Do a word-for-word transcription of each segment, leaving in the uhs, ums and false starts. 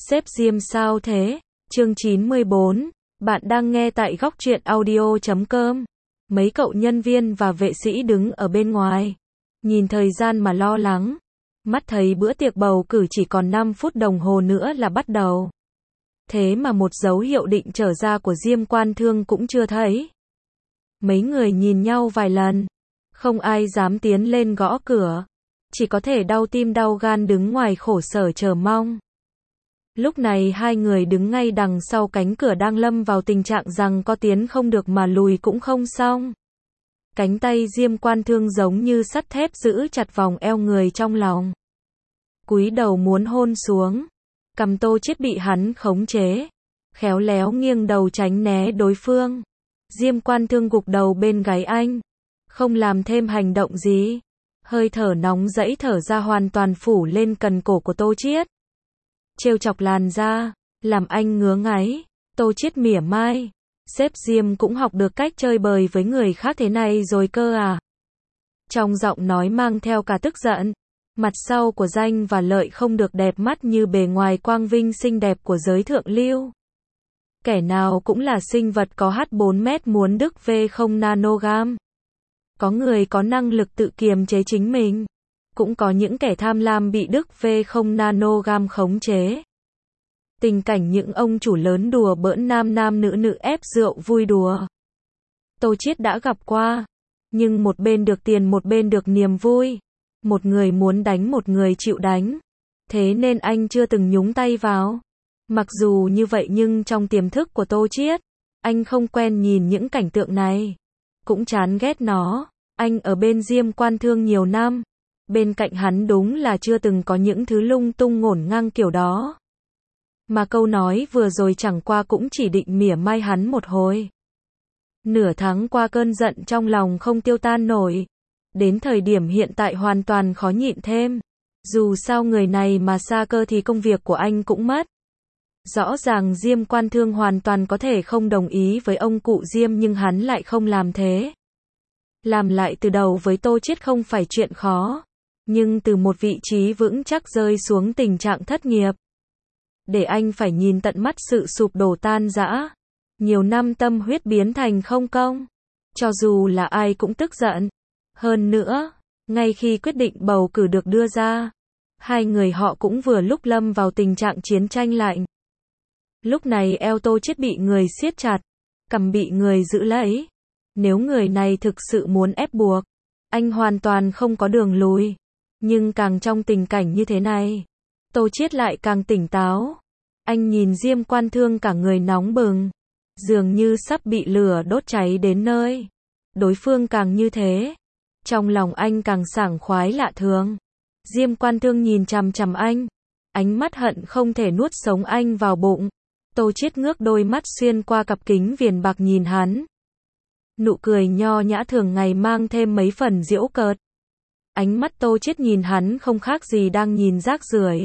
Sếp Diêm sao thế? Chương chín mươi bốn. Bạn đang nghe tại góc truyện audio chấm com. Mấy cậu nhân viên và vệ sĩ đứng ở bên ngoài. Nhìn thời gian mà lo lắng. Mắt thấy bữa tiệc bầu cử chỉ còn năm phút đồng hồ nữa là bắt đầu. Thế mà một dấu hiệu định trở ra của Diêm Quan Thương cũng chưa thấy. Mấy người nhìn nhau vài lần. Không ai dám tiến lên gõ cửa. Chỉ có thể đau tim đau gan đứng ngoài khổ sở chờ mong. Lúc này hai người đứng ngay đằng sau cánh cửa đang lâm vào tình trạng rằng có tiến không được mà lùi cũng không xong. Cánh tay Diêm Quan Thương giống như sắt thép giữ chặt vòng eo người trong lòng. Cúi đầu muốn hôn xuống. Cằm Tô Chiết bị hắn khống chế. Khéo léo nghiêng đầu tránh né đối phương. Diêm Quan Thương gục đầu bên gáy anh. Không làm thêm hành động gì. Hơi thở nóng dẫy thở ra hoàn toàn phủ lên cần cổ của Tô Chiết. Trêu chọc làn da, làm anh ngứa ngáy. Tô Chiết mỉa mai. Sếp Diêm cũng học được cách chơi bời với người khác thế này rồi cơ à? Trong giọng nói mang theo cả tức giận. Mặt sau của danh và lợi không được đẹp mắt như bề ngoài quang vinh xinh đẹp của giới thượng lưu. Kẻ nào cũng là sinh vật có H bốn mét muốn đức V không nanogam. Có người có năng lực tự kiềm chế chính mình. Cũng có những kẻ tham lam bị đức V không nanogam khống chế. Tình cảnh những ông chủ lớn đùa bỡn nam nam nữ nữ ép rượu vui đùa. Tô Chiết đã gặp qua. Nhưng một bên được tiền một bên được niềm vui. Một người muốn đánh một người chịu đánh. Thế nên anh chưa từng nhúng tay vào. Mặc dù như vậy nhưng trong tiềm thức của Tô Chiết, anh không quen nhìn những cảnh tượng này. Cũng chán ghét nó. Anh ở bên Diêm Quan Thương nhiều năm. Bên cạnh hắn đúng là chưa từng có những thứ lung tung ngổn ngang kiểu đó. Mà câu nói vừa rồi chẳng qua cũng chỉ định mỉa mai hắn một hồi. Nửa tháng qua cơn giận trong lòng không tiêu tan nổi. Đến thời điểm hiện tại hoàn toàn khó nhịn thêm. Dù sao người này mà xa cơ thì công việc của anh cũng mất. Rõ ràng Diêm Quan Thương hoàn toàn có thể không đồng ý với ông cụ Diêm nhưng hắn lại không làm thế. Làm lại từ đầu với Tô Chiết không phải chuyện khó. Nhưng từ một vị trí vững chắc rơi xuống tình trạng thất nghiệp. Để anh phải nhìn tận mắt sự sụp đổ tan rã. Nhiều năm tâm huyết biến thành không công. Cho dù là ai cũng tức giận. Hơn nữa, ngay khi quyết định bầu cử được đưa ra, hai người họ cũng vừa lúc lâm vào tình trạng chiến tranh lạnh. Lúc này eo Tô Chiết bị người siết chặt, cằm bị người giữ lấy. Nếu người này thực sự muốn ép buộc, anh hoàn toàn không có đường lùi. Nhưng càng trong tình cảnh như thế này, Tô Chiết lại càng tỉnh táo. Anh nhìn Diêm Quan Thương cả người nóng bừng, dường như sắp bị lửa đốt cháy đến nơi. Đối phương càng như thế, trong lòng anh càng sảng khoái lạ thường. Diêm Quan Thương nhìn chằm chằm anh, ánh mắt hận không thể nuốt sống anh vào bụng. Tô Chiết ngước đôi mắt xuyên qua cặp kính viền bạc nhìn hắn. Nụ cười nho nhã thường ngày mang thêm mấy phần giễu cợt. Ánh mắt Tô Chiết nhìn hắn không khác gì đang nhìn rác rưởi.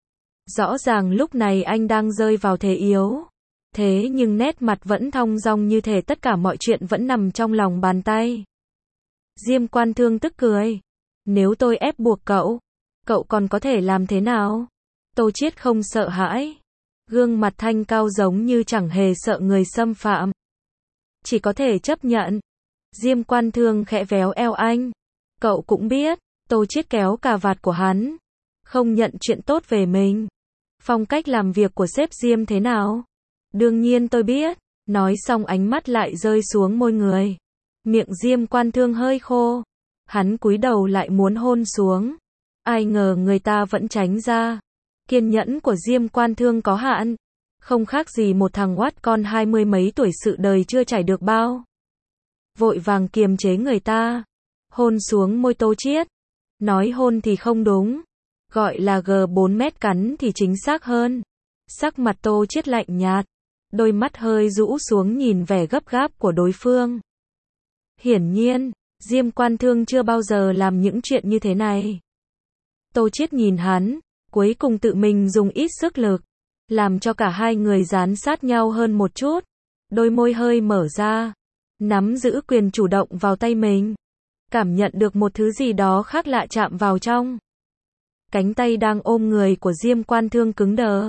Rõ ràng lúc này anh đang rơi vào thế yếu. Thế nhưng nét mặt vẫn thong dong như thể tất cả mọi chuyện vẫn nằm trong lòng bàn tay. Diêm Quan Thương tức cười. Nếu tôi ép buộc cậu, cậu còn có thể làm thế nào? Tô Chiết không sợ hãi. Gương mặt thanh cao giống như chẳng hề sợ người xâm phạm. Chỉ có thể chấp nhận. Diêm Quan Thương khẽ véo eo anh. Cậu cũng biết. Tô Chiết kéo cà vạt của hắn. Không nhận chuyện tốt về mình. Phong cách làm việc của sếp Diêm thế nào? Đương nhiên tôi biết. Nói xong ánh mắt lại rơi xuống môi người. Miệng Diêm Quan Thương hơi khô. Hắn cúi đầu lại muốn hôn xuống. Ai ngờ người ta vẫn tránh ra. Kiên nhẫn của Diêm Quan Thương có hạn. Không khác gì một thằng oát con hai mươi mấy tuổi sự đời chưa trải được bao. Vội vàng kiềm chế người ta. Hôn xuống môi Tô Chiết. Nói hôn thì không đúng. Gọi là G bốn mét cắn thì chính xác hơn. Sắc mặt Tô Chiết lạnh nhạt. Đôi mắt hơi rũ xuống nhìn vẻ gấp gáp của đối phương. Hiển nhiên, Diêm Quan Thương chưa bao giờ làm những chuyện như thế này. Tô Chiết nhìn hắn, cuối cùng tự mình dùng ít sức lực, làm cho cả hai người dán sát nhau hơn một chút. Đôi môi hơi mở ra, nắm giữ quyền chủ động vào tay mình. Cảm nhận được một thứ gì đó khác lạ chạm vào trong. Cánh tay đang ôm người của Diêm Quan Thương cứng đờ.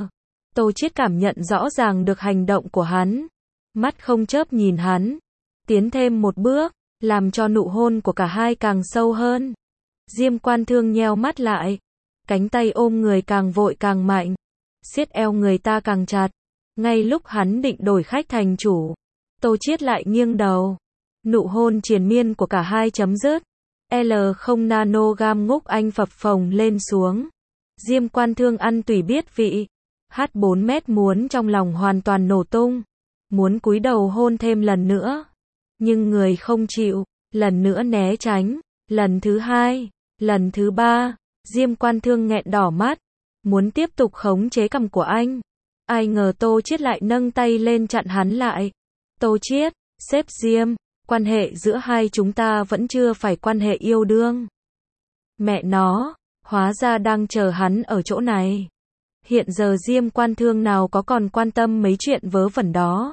Tô Chiết cảm nhận rõ ràng được hành động của hắn. Mắt không chớp nhìn hắn. Tiến thêm một bước, làm cho nụ hôn của cả hai càng sâu hơn. Diêm Quan Thương nheo mắt lại. Cánh tay ôm người càng vội càng mạnh. Siết eo người ta càng chặt. Ngay lúc hắn định đổi khách thành chủ, Tô Chiết lại nghiêng đầu. Nụ hôn triền miên của cả hai chấm dứt. L không nanogam ngúc anh phập phồng lên xuống. Diêm Quan Thương ăn tùy biết vị. H bốn mét muốn trong lòng hoàn toàn nổ tung. Muốn cúi đầu hôn thêm lần nữa. Nhưng người không chịu. Lần nữa né tránh. Lần thứ hai. Lần thứ ba. Diêm Quan Thương nghẹn đỏ mắt. Muốn tiếp tục khống chế cằm của anh. Ai ngờ Tô Chiết lại nâng tay lên chặn hắn lại. Tô Chiết, sếp Diêm, quan hệ giữa hai chúng ta vẫn chưa phải quan hệ yêu đương. Mẹ nó, hóa ra đang chờ hắn ở chỗ này. Hiện giờ Diêm Quan Thương nào có còn quan tâm mấy chuyện vớ vẩn đó.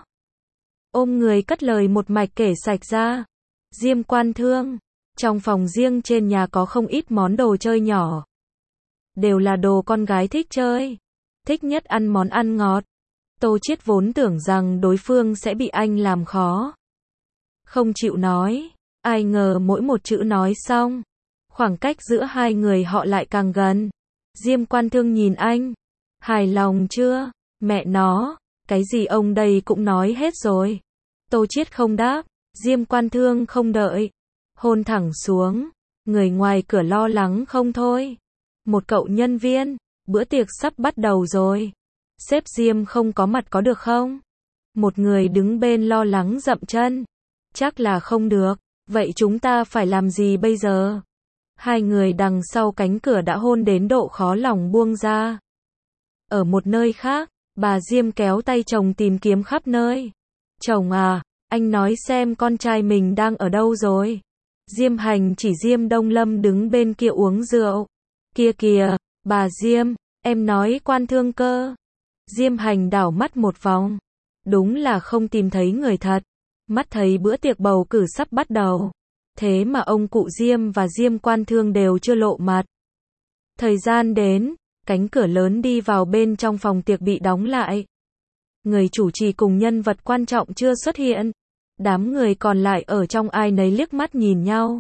Ôm người cất lời một mạch kể sạch ra. Diêm Quan Thương, trong phòng riêng trên nhà có không ít món đồ chơi nhỏ. Đều là đồ con gái thích chơi. Thích nhất ăn món ăn ngọt. Tô Chiết vốn tưởng rằng đối phương sẽ bị anh làm khó. Không chịu nói. Ai ngờ mỗi một chữ nói xong, khoảng cách giữa hai người họ lại càng gần. Diêm Quan Thương nhìn anh. Hài lòng chưa? Mẹ nó, cái gì ông đây cũng nói hết rồi. Tô Chiết không đáp. Diêm Quan Thương không đợi. Hôn thẳng xuống. Người ngoài cửa lo lắng không thôi. Một cậu nhân viên. Bữa tiệc sắp bắt đầu rồi. Sếp Diêm không có mặt có được không? Một người đứng bên lo lắng dậm chân. Chắc là không được. Vậy chúng ta phải làm gì bây giờ? Hai người đằng sau cánh cửa đã hôn đến độ khó lòng buông ra. Ở một nơi khác, bà Diêm kéo tay chồng tìm kiếm khắp nơi. Chồng à, anh nói xem con trai mình đang ở đâu rồi? Diêm Hành chỉ Diêm Đông Lâm đứng bên kia uống rượu. Kia kìa, bà Diêm, em nói Quan Thương cơ. Diêm Hành đảo mắt một vòng. Đúng là không tìm thấy người thật. Mắt thấy bữa tiệc bầu cử sắp bắt đầu. Thế mà ông cụ Diêm và Diêm Quan Thương đều chưa lộ mặt. Thời gian đến, cánh cửa lớn đi vào bên trong phòng tiệc bị đóng lại. Người chủ trì cùng nhân vật quan trọng chưa xuất hiện. Đám người còn lại ở trong ai nấy liếc mắt nhìn nhau.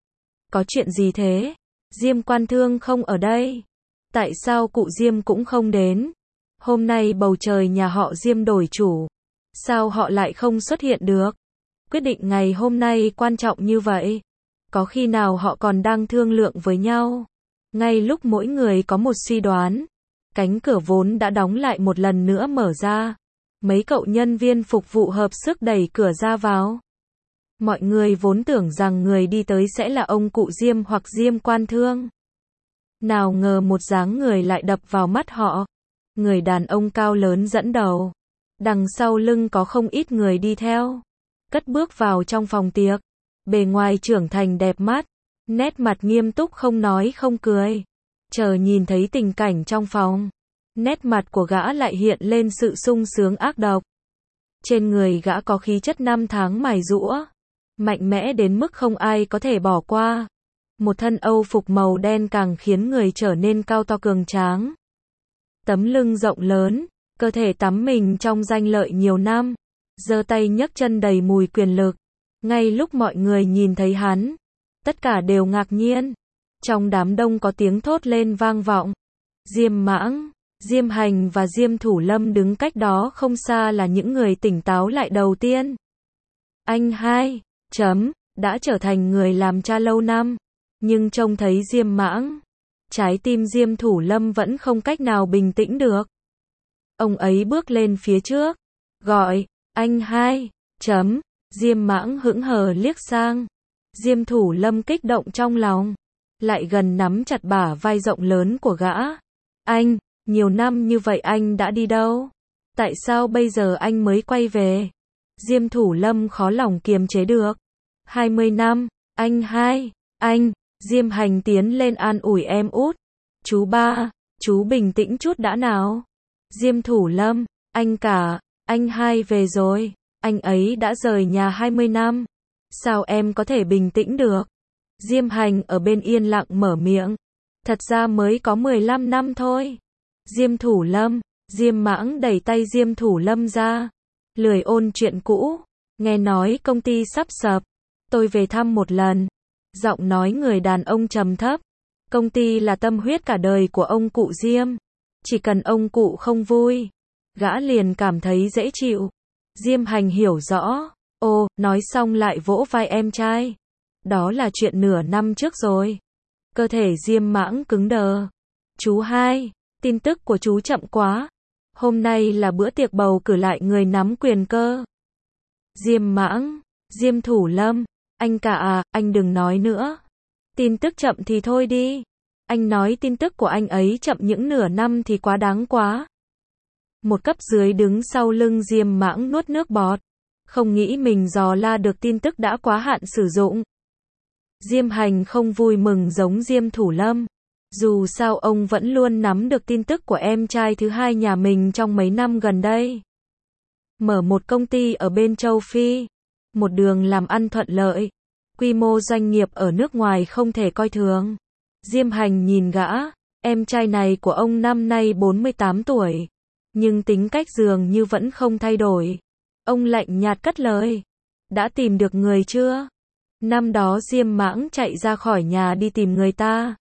Có chuyện gì thế? Diêm Quan Thương không ở đây. Tại sao cụ Diêm cũng không đến? Hôm nay bầu trời nhà họ Diêm đổi chủ. Sao họ lại không xuất hiện được? Quyết định ngày hôm nay quan trọng như vậy. Có khi nào họ còn đang thương lượng với nhau? Ngay lúc mỗi người có một suy đoán, cánh cửa vốn đã đóng lại một lần nữa mở ra. Mấy cậu nhân viên phục vụ hợp sức đẩy cửa ra vào. Mọi người vốn tưởng rằng người đi tới sẽ là ông cụ Diêm hoặc Diêm Quan Thương. Nào ngờ một dáng người lại đập vào mắt họ. Người đàn ông cao lớn dẫn đầu. Đằng sau lưng có không ít người đi theo. Cất bước vào trong phòng tiệc. Bề ngoài trưởng thành đẹp mắt. Nét mặt nghiêm túc không nói không cười. Chờ nhìn thấy tình cảnh trong phòng. Nét mặt của gã lại hiện lên sự sung sướng ác độc. Trên người gã có khí chất năm tháng mài giũa. Mạnh mẽ đến mức không ai có thể bỏ qua. Một thân âu phục màu đen càng khiến người trở nên cao to cường tráng. Tấm lưng rộng lớn, cơ thể tắm mình trong danh lợi nhiều năm. Giơ tay nhấc chân đầy mùi quyền lực. Ngay lúc mọi người nhìn thấy hắn, tất cả đều ngạc nhiên. Trong đám đông có tiếng thốt lên vang vọng. Diêm Mãng, Diêm Hành và Diêm Thủ Lâm đứng cách đó không xa là những người tỉnh táo lại đầu tiên. Anh hai, chấm, đã trở thành người làm cha lâu năm. Nhưng trông thấy Diêm Mãng, trái tim Diêm Thủ Lâm vẫn không cách nào bình tĩnh được. Ông ấy bước lên phía trước, gọi, anh hai, chấm, Diêm Mãng hững hờ liếc sang. Diêm Thủ Lâm kích động trong lòng, lại gần nắm chặt bả vai rộng lớn của gã. Anh, nhiều năm như vậy anh đã đi đâu? Tại sao bây giờ anh mới quay về? Diêm Thủ Lâm khó lòng kiềm chế được. hai mươi năm, anh hai, anh, Diêm Hành tiến lên an ủi em út. Chú ba, chú bình tĩnh chút đã nào. Diêm Thủ Lâm, anh cả, anh hai về rồi, anh ấy đã rời nhà hai mươi năm. Sao em có thể bình tĩnh được? Diêm Hành ở bên yên lặng mở miệng. Thật ra mới có mười lăm năm thôi. Diêm Thủ Lâm, Diêm Mãng đẩy tay Diêm Thủ Lâm ra. Lười ôn chuyện cũ. Nghe nói công ty sắp sập. Tôi về thăm một lần. Giọng nói người đàn ông trầm thấp. Công ty là tâm huyết cả đời của ông cụ Diêm. Chỉ cần ông cụ không vui, gã liền cảm thấy dễ chịu. Diêm Hành hiểu rõ. Ô, nói xong lại vỗ vai em trai. Đó là chuyện nửa năm trước rồi. Cơ thể Diêm Mãng cứng đờ. Chú hai, tin tức của chú chậm quá. Hôm nay là bữa tiệc bầu cử lại người nắm quyền cơ. Diêm Mãng, Diêm Thủ Lâm, anh cả à, anh đừng nói nữa. Tin tức chậm thì thôi đi. Anh nói tin tức của anh ấy chậm những nửa năm thì quá đáng quá. Một cấp dưới đứng sau lưng Diêm Mãng nuốt nước bọt. Không nghĩ mình dò la được tin tức đã quá hạn sử dụng. Diêm Hành không vui mừng giống Diêm Thủ Lâm. Dù sao ông vẫn luôn nắm được tin tức của em trai thứ hai nhà mình trong mấy năm gần đây. Mở một công ty ở bên châu Phi. Một đường làm ăn thuận lợi. Quy mô doanh nghiệp ở nước ngoài không thể coi thường. Diêm Hành nhìn gã, em trai này của ông năm nay bốn mươi tám tuổi. Nhưng tính cách dường như vẫn không thay đổi. Ông lạnh nhạt cất lời. Đã tìm được người chưa? Năm đó Diêm Mãng chạy ra khỏi nhà đi tìm người ta.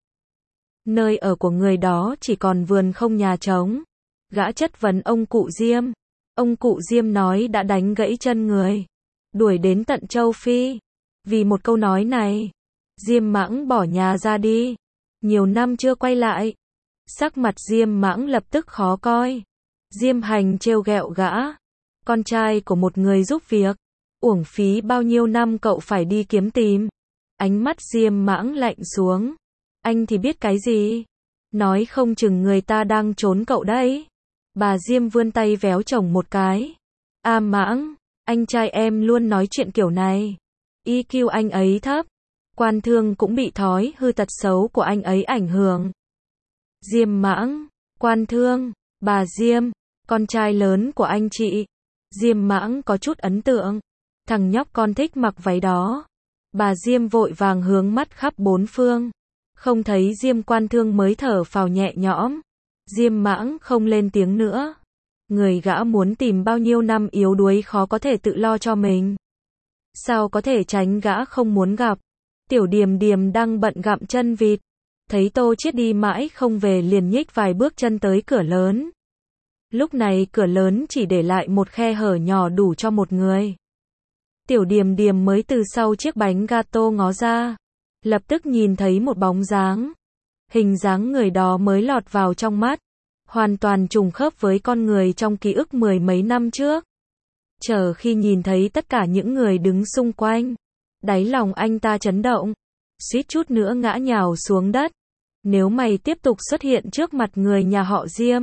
Nơi ở của người đó chỉ còn vườn không nhà trống. Gã chất vấn ông cụ Diêm. Ông cụ Diêm nói đã đánh gãy chân người. Đuổi đến tận châu Phi. Vì một câu nói này, Diêm Mãng bỏ nhà ra đi. Nhiều năm chưa quay lại. Sắc mặt Diêm Mãng lập tức khó coi. Diêm Hành trêu ghẹo gã. Con trai của một người giúp việc. Uổng phí bao nhiêu năm cậu phải đi kiếm tìm. Ánh mắt Diêm Mãng lạnh xuống. Anh thì biết cái gì? Nói không chừng người ta đang trốn cậu đấy. Bà Diêm vươn tay véo chồng một cái. A Mãng, anh trai em luôn nói chuyện kiểu này. i kiu anh ấy thấp. Quan Thương cũng bị thói hư tật xấu của anh ấy ảnh hưởng. Diêm Mãng, Quan Thương, bà Diêm, con trai lớn của anh chị. Diêm Mãng có chút ấn tượng. Thằng nhóc con thích mặc váy đó. Bà Diêm vội vàng hướng mắt khắp bốn phương. Không thấy Diêm Quan Thương mới thở phào nhẹ nhõm. Diêm Mãng không lên tiếng nữa. Người gã muốn tìm bao nhiêu năm yếu đuối khó có thể tự lo cho mình. Sao có thể tránh gã không muốn gặp. Tiểu Điềm Điềm đang bận gặm chân vịt. Thấy Tô Chiết đi mãi không về liền nhích vài bước chân tới cửa lớn. Lúc này cửa lớn chỉ để lại một khe hở nhỏ đủ cho một người. Tiểu Điềm Điềm mới từ sau chiếc bánh gato ngó ra. Lập tức nhìn thấy một bóng dáng. Hình dáng người đó mới lọt vào trong mắt. Hoàn toàn trùng khớp với con người trong ký ức mười mấy năm trước. Chờ khi nhìn thấy tất cả những người đứng xung quanh. Đáy lòng anh ta chấn động. Suýt chút nữa ngã nhào xuống đất. Nếu mày tiếp tục xuất hiện trước mặt người nhà họ Diêm.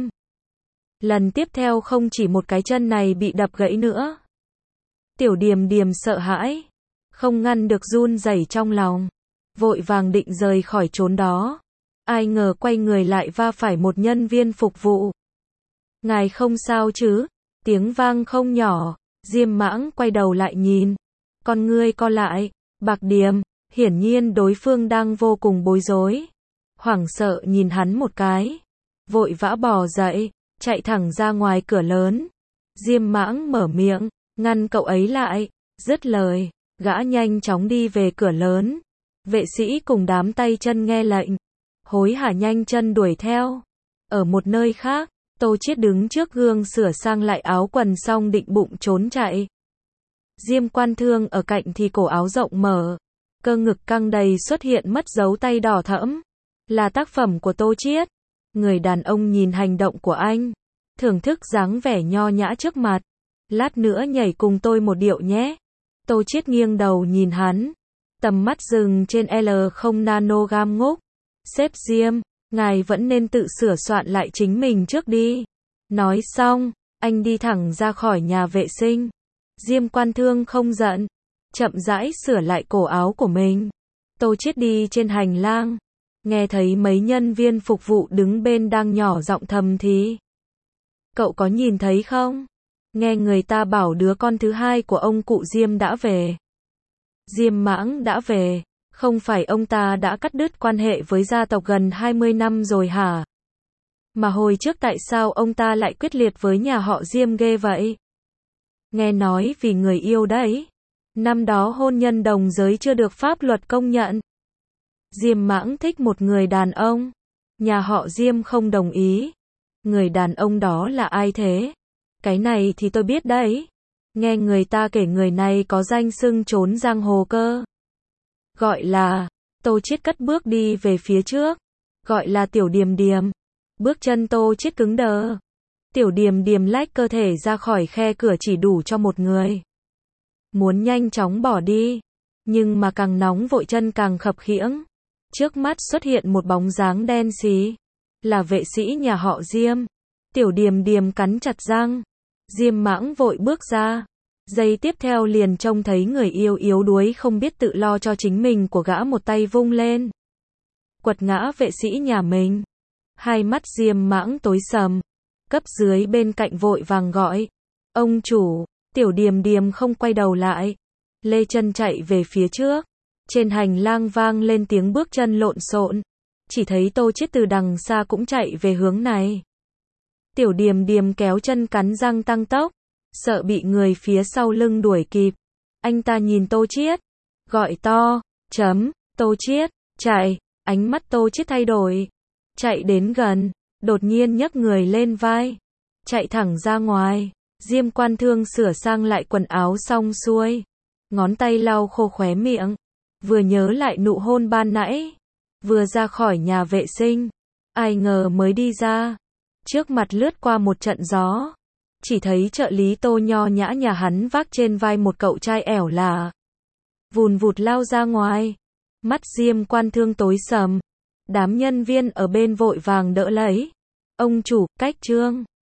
Lần tiếp theo không chỉ một cái chân này bị đập gãy nữa. Tiểu Điềm Điềm sợ hãi. Không ngăn được run rẩy trong lòng. Vội vàng định rời khỏi chốn đó. Ai ngờ quay người lại va phải một nhân viên phục vụ. Ngài không sao chứ? Tiếng vang không nhỏ. Diêm Mãng quay đầu lại nhìn. Con ngươi co lại. Bạc Điềm. Hiển nhiên đối phương đang vô cùng bối rối. Hoảng sợ nhìn hắn một cái. Vội vã bò dậy. Chạy thẳng ra ngoài cửa lớn. Diêm Mãng mở miệng. Ngăn cậu ấy lại. Dứt lời. Gã nhanh chóng đi về cửa lớn. Vệ sĩ cùng đám tay chân nghe lệnh. Hối hả nhanh chân đuổi theo. Ở một nơi khác, Tô Chiết đứng trước gương sửa sang lại áo quần xong định bụng trốn chạy. Diêm Quan Thương ở cạnh thì cổ áo rộng mở. Cơ ngực căng đầy xuất hiện mất dấu tay đỏ thẫm. Là tác phẩm của Tô Chiết. Người đàn ông nhìn hành động của anh. Thưởng thức dáng vẻ nho nhã trước mặt. Lát nữa nhảy cùng tôi một điệu nhé. Tô Chiết nghiêng đầu nhìn hắn. Tầm mắt dừng trên L không nanogam ngốc. Sếp Diêm, ngài vẫn nên tự sửa soạn lại chính mình trước đi. Nói xong, anh đi thẳng ra khỏi nhà vệ sinh. Diêm Quan Thương không giận. Chậm rãi sửa lại cổ áo của mình. Tô Chiết đi trên hành lang. Nghe thấy mấy nhân viên phục vụ đứng bên đang nhỏ giọng thầm thì. Cậu có nhìn thấy không? Nghe người ta bảo đứa con thứ hai của ông cụ Diêm đã về. Diêm Mãng đã về. Không phải ông ta đã cắt đứt quan hệ với gia tộc gần hai mươi năm rồi hả? Mà hồi trước tại sao ông ta lại quyết liệt với nhà họ Diêm ghê vậy? Nghe nói vì người yêu đấy. Năm đó hôn nhân đồng giới chưa được pháp luật công nhận. Diêm Mãng thích một người đàn ông. Nhà họ Diêm không đồng ý. Người đàn ông đó là ai thế? Cái này thì tôi biết đấy. Nghe người ta kể người này có danh xưng trốn giang hồ cơ. Gọi là, Tô Chiết cất bước đi về phía trước. Gọi là Tiểu Điềm Điềm. Bước chân Tô Chiết cứng đờ. Tiểu Điềm Điềm lách cơ thể ra khỏi khe cửa chỉ đủ cho một người. Muốn nhanh chóng bỏ đi. Nhưng mà càng nóng vội chân càng khập khiễng. Trước mắt xuất hiện một bóng dáng đen xí. Là vệ sĩ nhà họ Diêm. Tiểu Điềm Điềm cắn chặt răng. Diêm Mãng vội bước ra. Giây tiếp theo liền trông thấy người yêu yếu đuối không biết tự lo cho chính mình của gã một tay vung lên. Quật ngã vệ sĩ nhà mình. Hai mắt Diêm Mãng tối sầm. Cấp dưới bên cạnh vội vàng gọi. Ông chủ. Tiểu Điềm Điềm không quay đầu lại. Lê chân chạy về phía trước. Trên hành lang vang lên tiếng bước chân lộn xộn. Chỉ thấy Tô Chiết từ đằng xa cũng chạy về hướng này. Tiểu Điềm Điềm kéo chân cắn răng tăng tốc. Sợ bị người phía sau lưng đuổi kịp. Anh ta nhìn Tô Chiết. Gọi to. Chấm. Tô Chiết. Chạy. Ánh mắt Tô Chiết thay đổi. Chạy đến gần. Đột nhiên nhấc người lên vai. Chạy thẳng ra ngoài. Diêm Quan Thương sửa sang lại quần áo xong xuôi. Ngón tay lau khô khóe miệng. Vừa nhớ lại nụ hôn ban nãy. Vừa ra khỏi nhà vệ sinh. Ai ngờ mới đi ra. Trước mặt lướt qua một trận gió. Chỉ thấy trợ lý Tô nho nhã nhà hắn vác trên vai một cậu trai ẻo lả. Vùn vụt lao ra ngoài. Mắt Diêm Quan Thương tối sầm. Đám nhân viên ở bên vội vàng đỡ lấy. Ông chủ, cách trương.